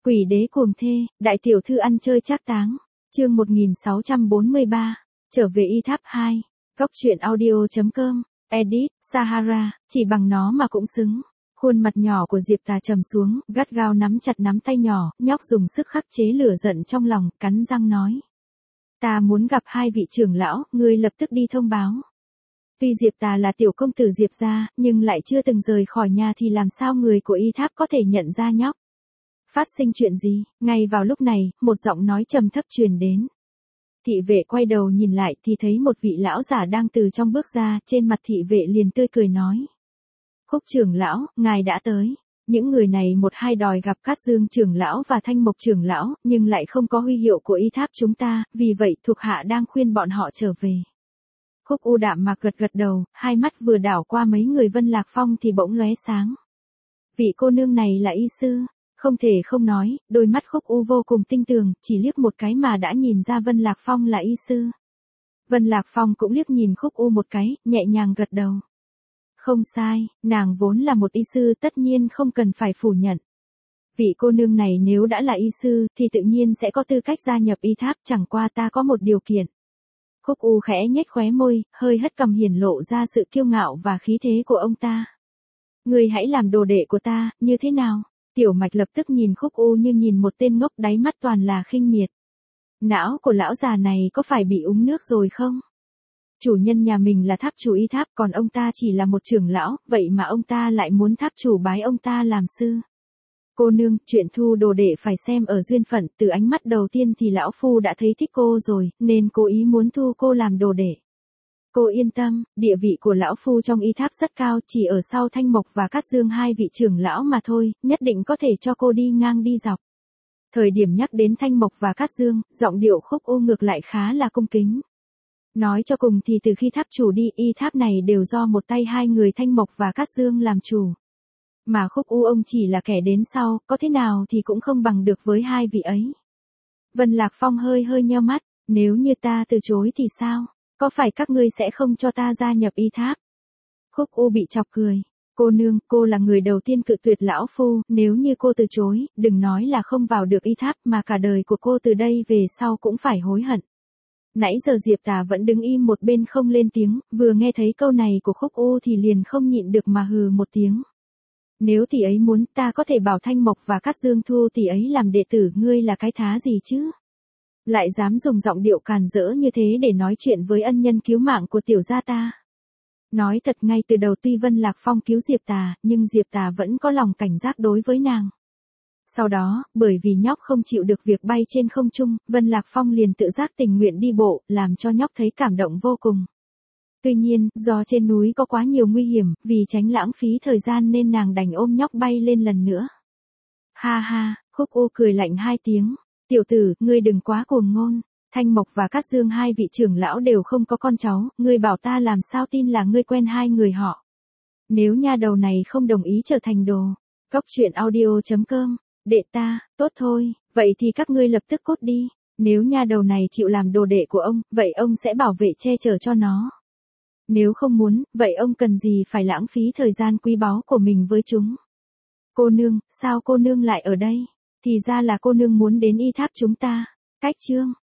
Quỷ đế cuồng thê, đại tiểu thư ăn chơi trác táng. Chương 1643. Trở về y tháp 2. Góc truyện audio.com. Edit, Sahara, chỉ bằng nó mà cũng xứng. Khuôn mặt nhỏ của Diệp Tà trầm xuống, gắt gao nắm chặt nắm tay nhỏ, nhóc dùng sức khắc chế lửa giận trong lòng, cắn răng nói. Ta muốn gặp hai vị trưởng lão, ngươi lập tức đi thông báo. Tuy Diệp Tà là tiểu công tử Diệp gia, nhưng lại chưa từng rời khỏi nhà thì làm sao người của y tháp có thể nhận ra nhóc. Phát sinh chuyện gì? Ngay vào lúc này, một giọng nói trầm thấp truyền đến. Thị vệ quay đầu nhìn lại thì thấy một vị lão giả đang từ trong bước ra, trên mặt thị vệ liền tươi cười nói. Khúc trưởng lão, ngài đã tới. Những người này một hai đòi gặp Cát Dương trưởng lão và Thanh Mộc trưởng lão, nhưng lại không có huy hiệu của y tháp chúng ta, vì vậy thuộc hạ đang khuyên bọn họ trở về. Khúc U đạm mạc gật gật đầu, hai mắt vừa đảo qua mấy người Vân Lạc Phong thì bỗng lóe sáng. Vị cô nương này là y sư. Không thể không nói, đôi mắt Khúc U vô cùng tinh tường, chỉ liếc một cái mà đã nhìn ra Vân Lạc Phong là y sư. Vân Lạc Phong cũng liếc nhìn Khúc U một cái, nhẹ nhàng gật đầu. Không sai, nàng vốn là một y sư, tất nhiên không cần phải phủ nhận. Vị cô nương này nếu đã là y sư thì tự nhiên sẽ có tư cách gia nhập y tháp, chẳng qua ta có một điều kiện. Khúc U khẽ nhếch khóe môi, hơi hất cằm hiển lộ ra sự kiêu ngạo và khí thế của ông ta. Ngươi hãy làm đồ đệ của ta, như thế nào? Tiểu Mạch lập tức nhìn Khúc U như nhìn một tên ngốc, đáy mắt toàn là khinh miệt. Não của lão già này có phải bị uống nước rồi không? Chủ nhân nhà mình là tháp chủ y tháp, còn ông ta chỉ là một trưởng lão, vậy mà ông ta lại muốn tháp chủ bái ông ta làm sư. Cô nương, chuyện thu đồ đệ phải xem ở duyên phận, từ ánh mắt đầu tiên thì lão phu đã thấy thích cô rồi, nên cố ý muốn thu cô làm đồ đệ. Cô yên tâm, địa vị của lão phu trong y tháp rất cao, chỉ ở sau Thanh Mộc và Cát Dương hai vị trưởng lão mà thôi, nhất định có thể cho cô đi ngang đi dọc. Thời điểm nhắc đến Thanh Mộc và Cát Dương, giọng điệu Khúc U ngược lại khá là cung kính. Nói cho cùng thì từ khi tháp chủ đi, y tháp này đều do một tay hai người Thanh Mộc và Cát Dương làm chủ. Mà Khúc U ông chỉ là kẻ đến sau, có thế nào thì cũng không bằng được với hai vị ấy. Vân Lạc Phong hơi nheo mắt, nếu như ta từ chối thì sao? Có phải các ngươi sẽ không cho ta gia nhập y tháp? Khúc U bị chọc cười. Cô nương, cô là người đầu tiên cự tuyệt lão phu, nếu như cô từ chối, đừng nói là không vào được y tháp mà cả đời của cô từ đây về sau cũng phải hối hận. Nãy giờ Diệp Tà vẫn đứng im một bên không lên tiếng, vừa nghe thấy câu này của Khúc U thì liền không nhịn được mà hừ một tiếng. Nếu tỷ ấy muốn, ta có thể bảo Thanh Mộc và Cát Dương thu tỷ ấy làm đệ tử, ngươi là cái thá gì chứ? Lại dám dùng giọng điệu càn rỡ như thế để nói chuyện với ân nhân cứu mạng của tiểu gia ta. Nói thật, ngay từ đầu tuy Vân Lạc Phong cứu Diệp Tà, nhưng Diệp Tà vẫn có lòng cảnh giác đối với nàng. Sau đó, bởi vì nhóc không chịu được việc bay trên không trung, Vân Lạc Phong liền tự giác tình nguyện đi bộ, làm cho nhóc thấy cảm động vô cùng. Tuy nhiên, do trên núi có quá nhiều nguy hiểm, vì tránh lãng phí thời gian nên nàng đành ôm nhóc bay lên lần nữa. Ha ha, Khúc U cười lạnh hai tiếng. Tiểu tử, ngươi đừng quá cuồng ngôn. Thanh Mộc và Cát Dương hai vị trưởng lão đều không có con cháu, ngươi bảo ta làm sao tin là ngươi quen hai người họ. Nếu nha đầu này không đồng ý trở thành đồ. Góc truyện audio.com. Đệ ta, tốt thôi, vậy thì các ngươi lập tức cút đi. Nếu nha đầu này chịu làm đồ đệ của ông, vậy ông sẽ bảo vệ che chở cho nó. Nếu không muốn, vậy ông cần gì phải lãng phí thời gian quý báu của mình với chúng. Cô nương, sao cô nương lại ở đây? Thì ra là cô nương muốn đến y tháp chúng ta. Cách chương.